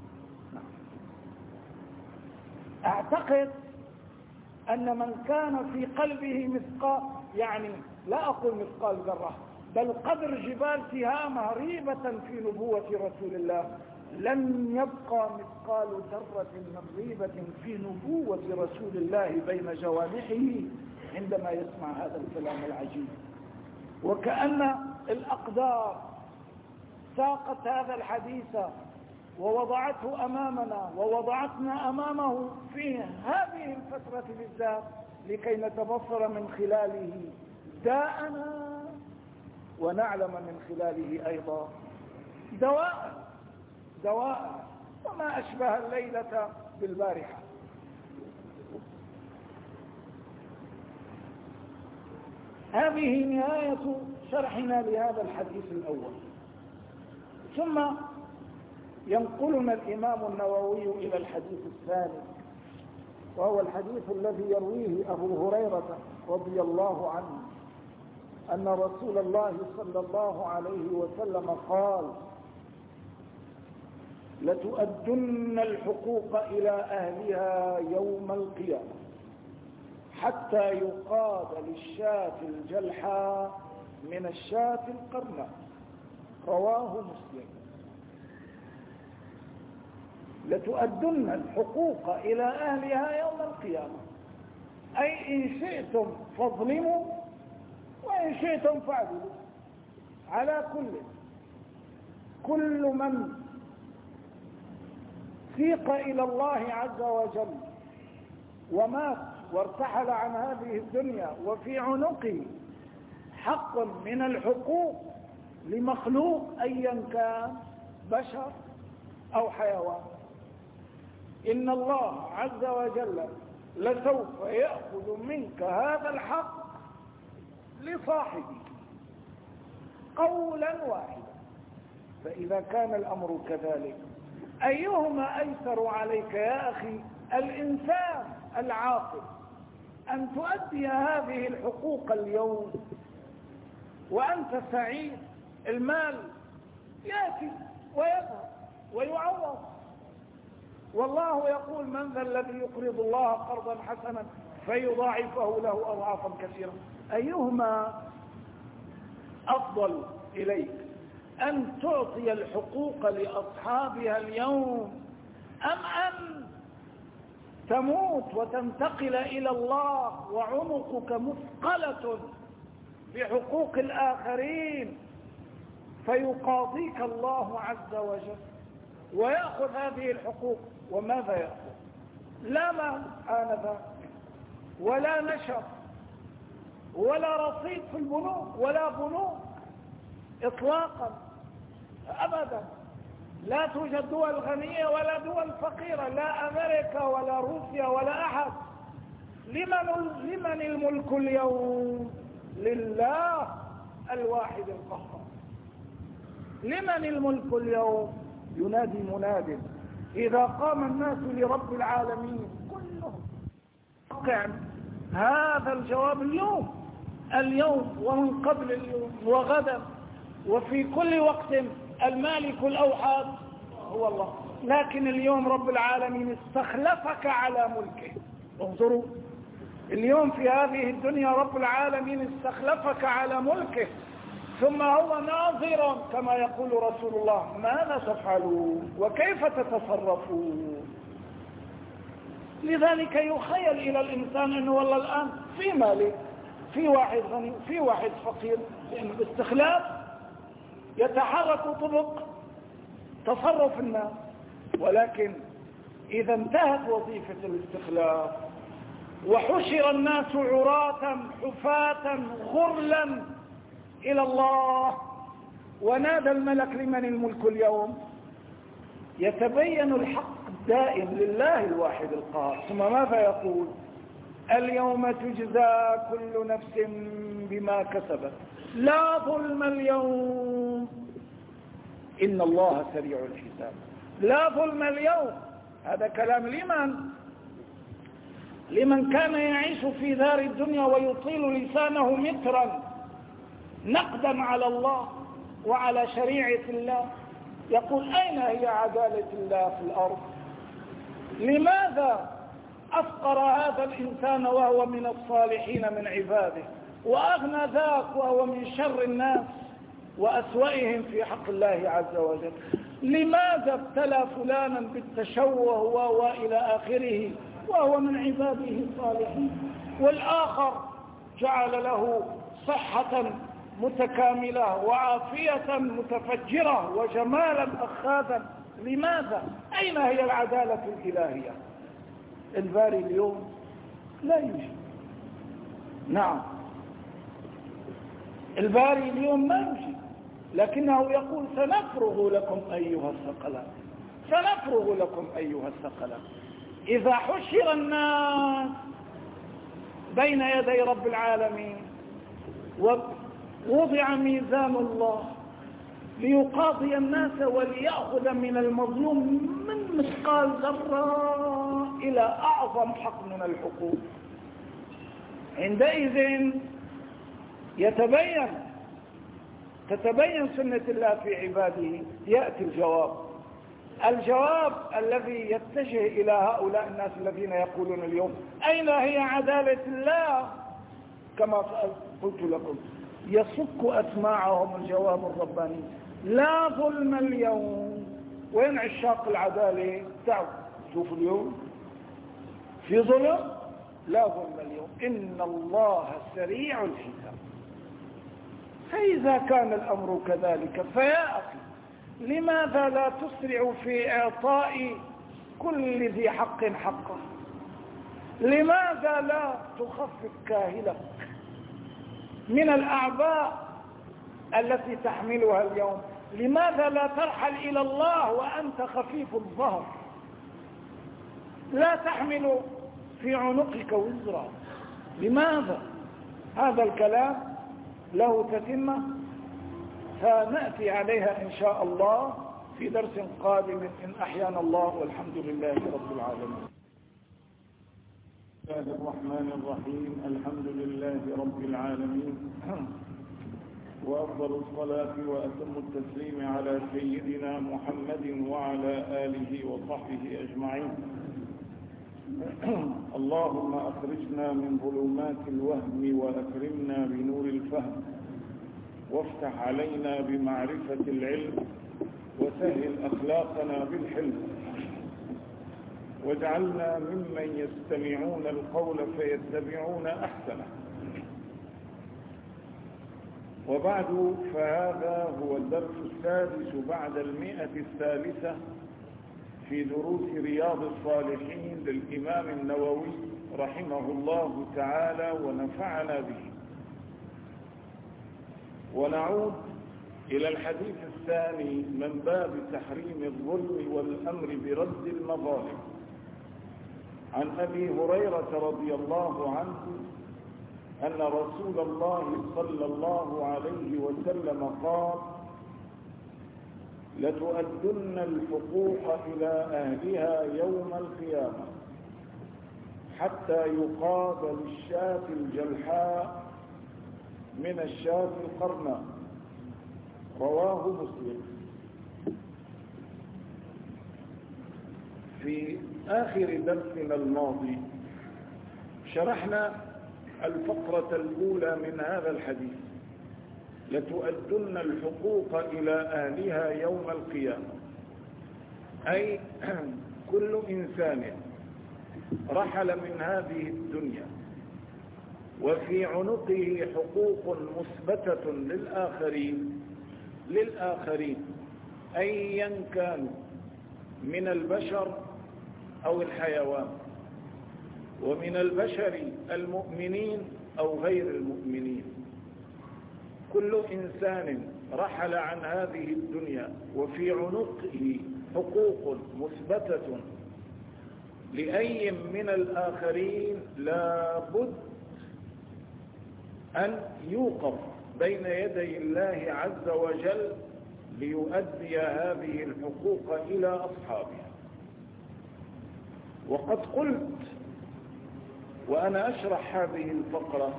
أعتقد أن من كان في قلبه مثقال، يعني لا أقول مثقال ذرة، بل قدر جبال تهامة ريبة في نبوة رسول الله، لن يبقى مثقال ذرة من ريبة في نبوة رسول الله بين جوانحه عندما يسمع هذا الكلام العجيب. وكأن الأقدار ساقت هذا الحديث ووضعته أمامنا ووضعتنا أمامه في هذه الفترة بالذات لكي نتبصر من خلاله داءنا ونعلم من خلاله أيضا دواء وما أشبه الليلة بالبارحة. هذه نهاية شرحنا لهذا الحديث الأول. ثم ينقلنا الإمام النووي إلى الحديث الثاني، وهو الحديث الذي يرويه أبو هريرة رضي الله عنه أن رسول الله صلى الله عليه وسلم قال: لتؤدن الحقوق إلى أهلها يوم القيامة حتى يقاد للشاة الجلحاء من الشاة القرناء. رواه مسلم. لتؤدن الحقوق إلى أهلها يوم القيامة، أي إن شئتم فاظلموا وإن شئتم فاعدلوا. على كل من سيق إلى الله عز وجل ومات وارتحل عن هذه الدنيا وفي عنقه حق من الحقوق لمخلوق أيا كان بشر أو حيوان، إن الله عز وجل لسوف يأخذ منك هذا الحق لصاحبه قولا واحدا. فإذا كان الأمر كذلك أيهما أيسر عليك يا أخي الإنسان العاقل أن تؤدي هذه الحقوق اليوم وأنت سعيد، المال يأتي ويذهب ويعوض، والله يقول من ذا الذي يقرض الله قرضا حسنا فيضاعفه له أضعافا كثيرة. أيهما أفضل إليك أن تعطي الحقوق لأصحابها اليوم أم أن تموت وتنتقل إلى الله وعنقك مثقلة بحقوق الآخرين فيقاضيك الله عز وجل ويأخذ هذه الحقوق؟ وماذا يأخذ؟ لا مال آنذاك ولا نشر ولا رصيد في البنوك ولا بنوك إطلاقا أبدا. لا توجد دول غنية ولا دول فقيرة، لا أمريكا ولا روسيا ولا أحد. لمن الملك اليوم؟ لله الواحد القهار. لمن الملك اليوم؟ ينادي مناد إذا قام الناس لرب العالمين كلهم وقع هذا الجواب اليوم ومن قبل اليوم وغدا وفي كل وقت. المالك الأوحد هو الله، لكن اليوم رب العالمين استخلفك على ملكه. انظروا اليوم في هذه الدنيا رب العالمين استخلفك على ملكه، ثم هو ناظر كما يقول رسول الله ماذا تفعلون وكيف تتصرفون. لذلك يخيل إلى الإنسان أنه والله الآن في مالك، في واحد غني، في واحد فقير، لأنه باستخلاف يتحرك طبق تصرف الناس. ولكن إذا انتهت وظيفة الاستخلاف وحشر الناس عراة حفاة غرلا إلى الله ونادى الملك لمن الملك اليوم، يتبين الحق الدائم لله الواحد القهار. ثم ماذا يقول؟ اليوم تجزى كل نفس بما كسبت لا ظلم اليوم إن الله سريع الحساب. لا ظلم اليوم، هذا كلام لمن كان يعيش في دار الدنيا ويطيل لسانه مترا نقدا على الله وعلى شريعة الله، يقول أين هي عدالة الله في الأرض؟ لماذا أفقر هذا الإنسان وهو من الصالحين من عباده، وأغنى ذاك وهو من شر الناس وأسوأهم في حق الله عز وجل؟ لماذا ابتلى فلانا بالتشوه وإلى آخره وهو من عباده الصالحين، والآخر جعل له صحة متكاملة وعافية متفجرة وجمالا أخاذا؟ لماذا؟ أين هي العدالة الإلهية؟ الباري اليوم لا يوجد. نعم الباري اليوم ما يوجد، لكنه يقول سنفرغ لكم أيها الثقلان، سنفرغ لكم أيها الثقلان. إذا حشر الناس بين يدي رب العالمين ووضع ميزان الله ليقاضي الناس وليأخذ من المظلوم من مثقال ذرة إلى أعظم حق من الحقوق، عندئذ تتبين سنة الله في عباده. يأتي الجواب الذي يتجه إلى هؤلاء الناس الذين يقولون اليوم أين هي عدالة الله؟ كما قلت لكم يصك أسماعهم الجواب الرباني لا ظلم اليوم. وين عشاق العدالة؟ تعالوا شوفوا اليوم في ظلم؟ لا ظلم اليوم إن الله سريع الحساب. فإذا كان الأمر كذلك فيا أخي لماذا لا تسرع في إعطاء كل ذي حق حقه. لماذا لا تخفف كاهلك من الأعباء التي تحملها اليوم؟ لماذا لا ترحل إلى الله وأنت خفيف الظهر؟ لا تحمل في عنقك وزرا. لماذا؟ هذا الكلام له تتمة سنأتي عليها إن شاء الله في درس قادم إن أحيانا الله، والحمد لله رب العالمين. بسم الله الرحمن الرحيم. الحمد لله رب العالمين، وأفضل الصلاة وأتم التسليم على سيدنا محمد وعلى آله وصحبه أجمعين. اللهم أخرجنا من ظلمات الوهم وأكرمنا بنور الفهم، وافتح علينا بمعرفة العلم، وسهل أخلاقنا بالحلم، واجعلنا ممن يستمعون القول فيتبعون أحسنه. وبعد، فهذا هو الدرس السادس بعد 100 في دروس رياض الصالحين للإمام النووي رحمه الله تعالى ونفعنا به. ونعود إلى الحديث الثاني من باب تحريم الظلم والأمر برد المظالم. عن أبي هريرة رضي الله عنه أن رسول الله صلى الله عليه وسلم قال: لتؤدن الحقوق إلى أهلها يوم القيامة حتى يقابل الشاة الجلحاء من الشاة القرناء. رواه مسلم. في آخر درسنا الماضي شرحنا الفقرة الأولى من هذا الحديث: لتؤدن الحقوق إلى أهلها يوم القيامة، أي كل إنسان رحل من هذه الدنيا وفي عنقه حقوق مثبتة للآخرين أيا كانوا من البشر أو الحيوان، ومن البشر المؤمنين أو غير المؤمنين. كل إنسان رحل عن هذه الدنيا وفي عنقه حقوق مثبتة لأي من الآخرين لا بد أن يوقف بين يدي الله عز وجل ليؤدي هذه الحقوق إلى أصحابها. وقد قلت وأنا أشرح هذه الفقرة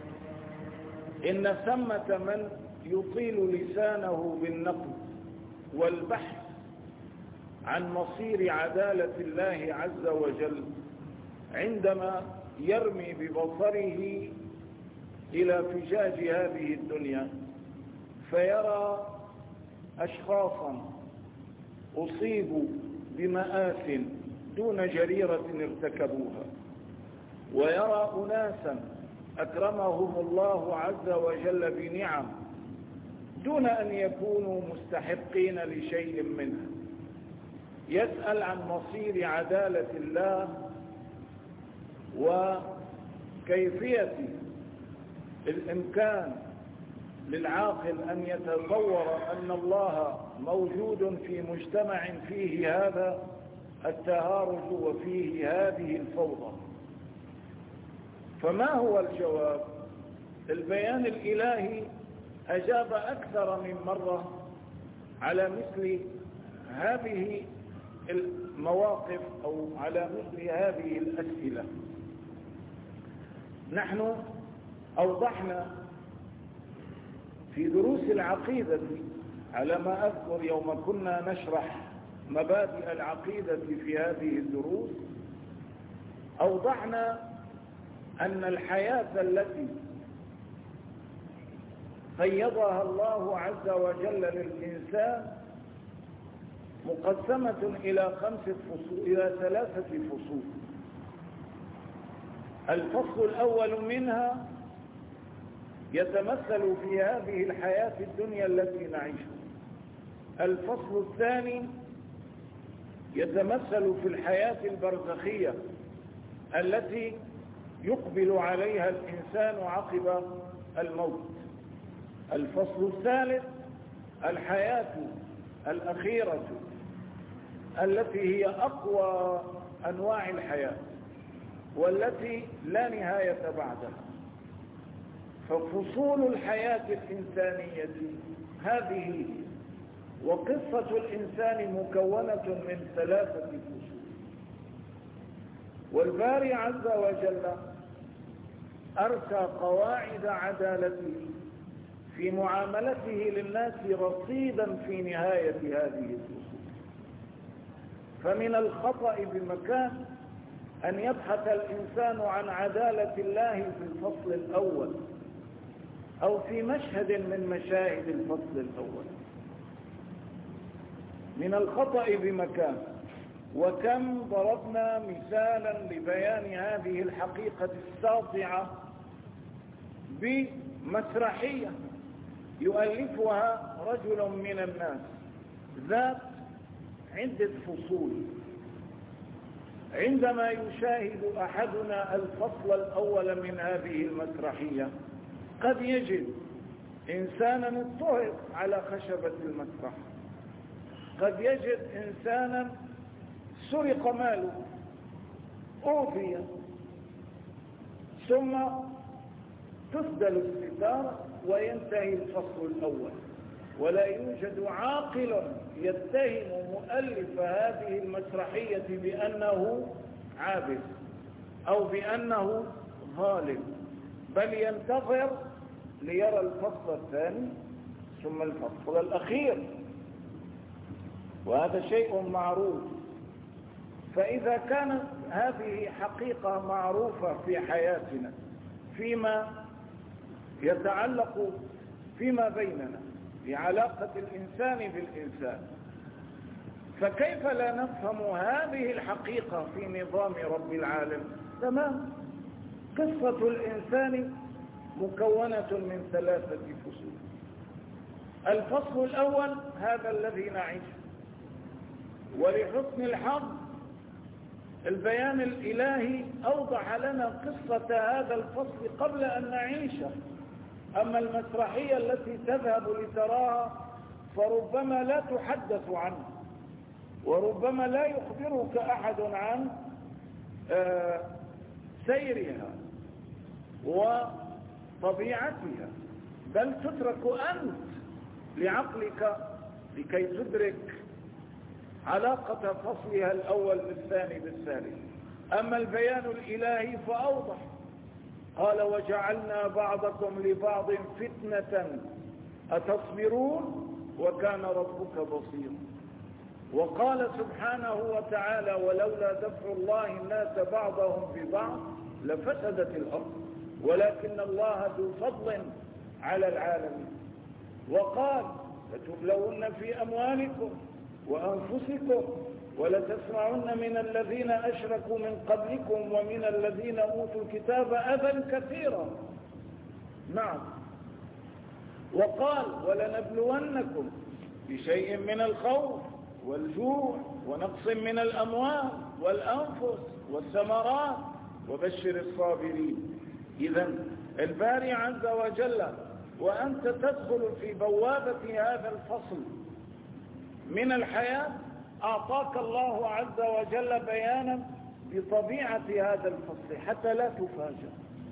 إن ثمة من يطيل لسانه بالنقد والبحث عن مصير عدالة الله عز وجل عندما يرمي ببصره إلى فجاج هذه الدنيا فيرى أشخاصا أصيبوا بمآثم دون جريرة ارتكبوها، ويرى أناسا أكرمهم الله عز وجل بنعم دون أن يكونوا مستحقين لشيء منها. يسأل عن مصير عدالة الله وكيفية الإمكان للعاقل أن يتصور أن الله موجود في مجتمع فيه هذا التهارج وفيه هذه الفوضى. فما هو الجواب؟ البيان الإلهي أجاب أكثر من مرة على مثل هذه المواقف أو على مثل هذه الأسئلة. نحن أوضحنا في دروس العقيدة على ما أذكر يوم كنا نشرح مبادئ العقيدة في هذه الدروس، أوضحنا أن الحياة التي قيضها الله عز وجل للإنسان مقسمة إلى 3 فصول. الفصل الأول منها يتمثل في هذه الحياة الدنيا التي نعيشها. الفصل الثاني يتمثل في الحياة البرزخية التي يقبل عليها الإنسان عقب الموت. الفصل الثالث الحياة الأخيرة التي هي أقوى أنواع الحياة والتي لا نهاية بعدها. ففصول الحياة الإنسانية هذه وقصة الإنسان مكونة من 3 فصول. والباري عز وجل أرسى قواعد عدالته في معاملته للناس رصيدا في نهاية هذه الفصول. فمن الخطأ بمكان أن يبحث الإنسان عن عدالة الله في الفصل الأول أو في مشهد من مشاهد الفصل الأول. من الخطأ بمكان. وكم ضربنا مثالا لبيان هذه الحقيقة الساطعة بمسرحية يؤلفها رجل من الناس ذات عدة فصول. عندما يشاهد أحدنا الفصل الأول من هذه المسرحية قد يجد إنسانا اضطهد على خشبة المسرح، قد يجد إنسانا سرق ماله، أوذي، ثم تسدل الستارة وينتهي الفصل الأول، ولا يوجد عاقل يتهم مؤلف هذه المسرحية بأنه عابث أو بأنه ظالم، بل ينتظر ليرى الفصل الثاني ثم الفصل الأخير، وهذا شيء معروف. فإذا كانت هذه حقيقة معروفة في حياتنا فيما يتعلق فيما بيننا بعلاقة الإنسان بالإنسان، فكيف لا نفهم هذه الحقيقة في نظام رب العالمين؟ تمام. قصة الإنسان مكونة من 3 فصول. الفصل الأول هذا الذي نعيشه، ولحسن الحظ البيان الإلهي أوضح لنا قصة هذا الفصل قبل أن نعيشه. أما المسرحية التي تذهب لتراها فربما لا تحدث عنه، وربما لا يخبرك أحد عن سيرها وطبيعتها، بل تترك أنت لعقلك لكي تدرك علاقة فصلها الأول بالثاني بالثالث. أما البيان الإلهي فأوضح، قال وجعلنا بعضكم لبعض فتنة أتصبرون وكان ربك بصيرا. وقال سبحانه وتعالى ولولا دفع الله الناس بعضهم ببعض لفسدت الأرض ولكن الله ذو فضل على العالمين. وقال لتبلون في أموالكم وأنفسكم ولتسمعن من الذين أشركوا من قبلكم ومن الذين أوتوا الكتاب أذى كثيرا. نعم. وقال ولنبلونكم بشيء من الخوف والجوع ونقص من الأموال والأنفس والثمرات وبشر الصابرين. إذن الباري عز وجل وأنت تدخل في بوابة هذا الفصل من الحياة أعطاك الله عز وجل بيانا بطبيعة هذا الفصل حتى لا تفاجأ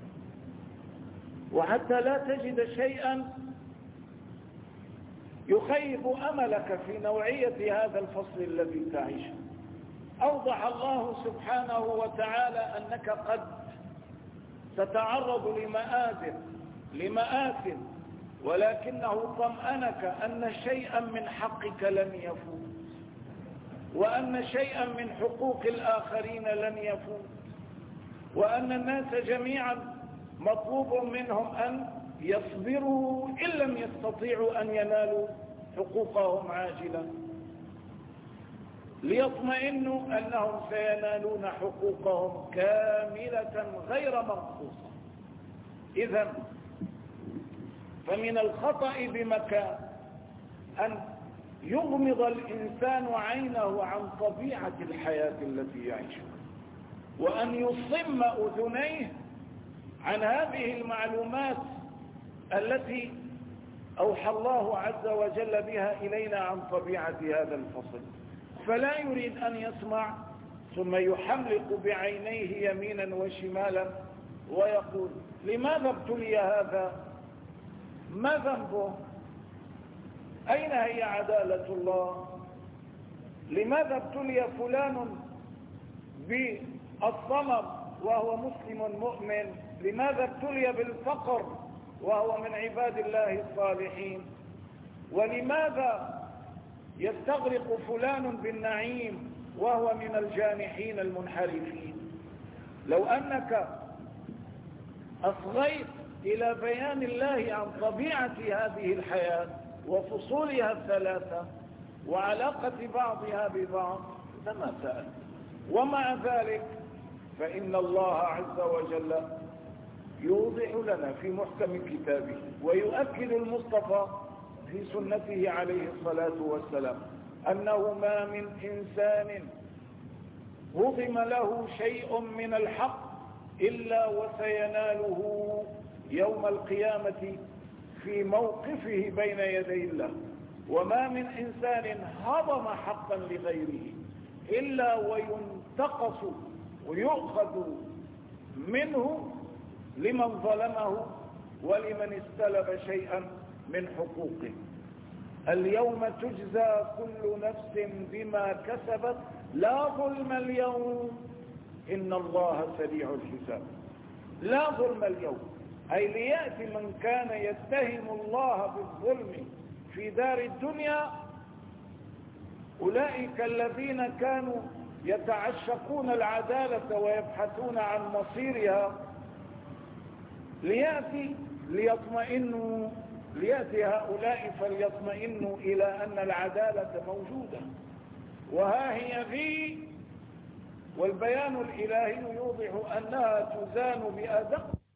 وحتى لا تجد شيئا يخيب أملك في نوعية هذا الفصل الذي تعيشه. أوضح الله سبحانه وتعالى أنك قد تتعرض لمآثم ولكنه طمأنك أن شيئا من حقك لن يفوت وأن شيئا من حقوق الآخرين لن يفوت وأن الناس جميعا مطلوب منهم أن يصبروا إن لم يستطيعوا أن ينالوا حقوقهم عاجلا ليطمئنوا أنهم سينالون حقوقهم كاملة غير منقوصة. إذن فمن الخطأ بمكان أن يغمض الإنسان عينه عن طبيعة الحياة التي يعيشها، وأن يصم أذنيه عن هذه المعلومات التي أوحى الله عز وجل بها إلينا عن طبيعة هذا الفصل، فلا يريد أن يسمع ثم يحملق بعينيه يمينا وشمالا ويقول لماذا ابتلي هذا؟ ما ذنبه؟ أين هي عدالة الله؟ لماذا ابتلي فلان بالصمم وهو مسلم مؤمن؟ لماذا ابتلي بالفقر وهو من عباد الله الصالحين؟ ولماذا يستغرق فلان بالنعيم وهو من الجانحين المنحرفين؟ لو أنك أصغيت إلى بيان الله عن طبيعة هذه الحياة وفصولها الثلاثة وعلاقة بعضها ببعض لما سألت. ومع ذلك فإن الله عز وجل يوضح لنا في محكم كتابه ويؤكد المصطفى في سنته عليه الصلاة والسلام أنه ما من إنسان هضم له شيء من الحق إلا وسيناله يوم القيامة في موقفه بين يدي الله، وما من إنسان هضم حقا لغيره إلا وينتقص ويؤخذ منه لمن ظلمه ولمن استلب شيئا من حقوقه. اليوم تجزى كل نفس بما كسبت لا ظلم اليوم إن الله سريع الحساب. لا ظلم اليوم، أي ليأتي من كان يتهم الله بالظلم في دار الدنيا، أولئك الذين كانوا يتعشقون العدالة ويبحثون عن مصيرها، ليأتي هؤلاء فليطمئنوا إلى أن العدالة موجودة وها هي ذي، والبيان الإلهي يوضح أنها تزان بأدق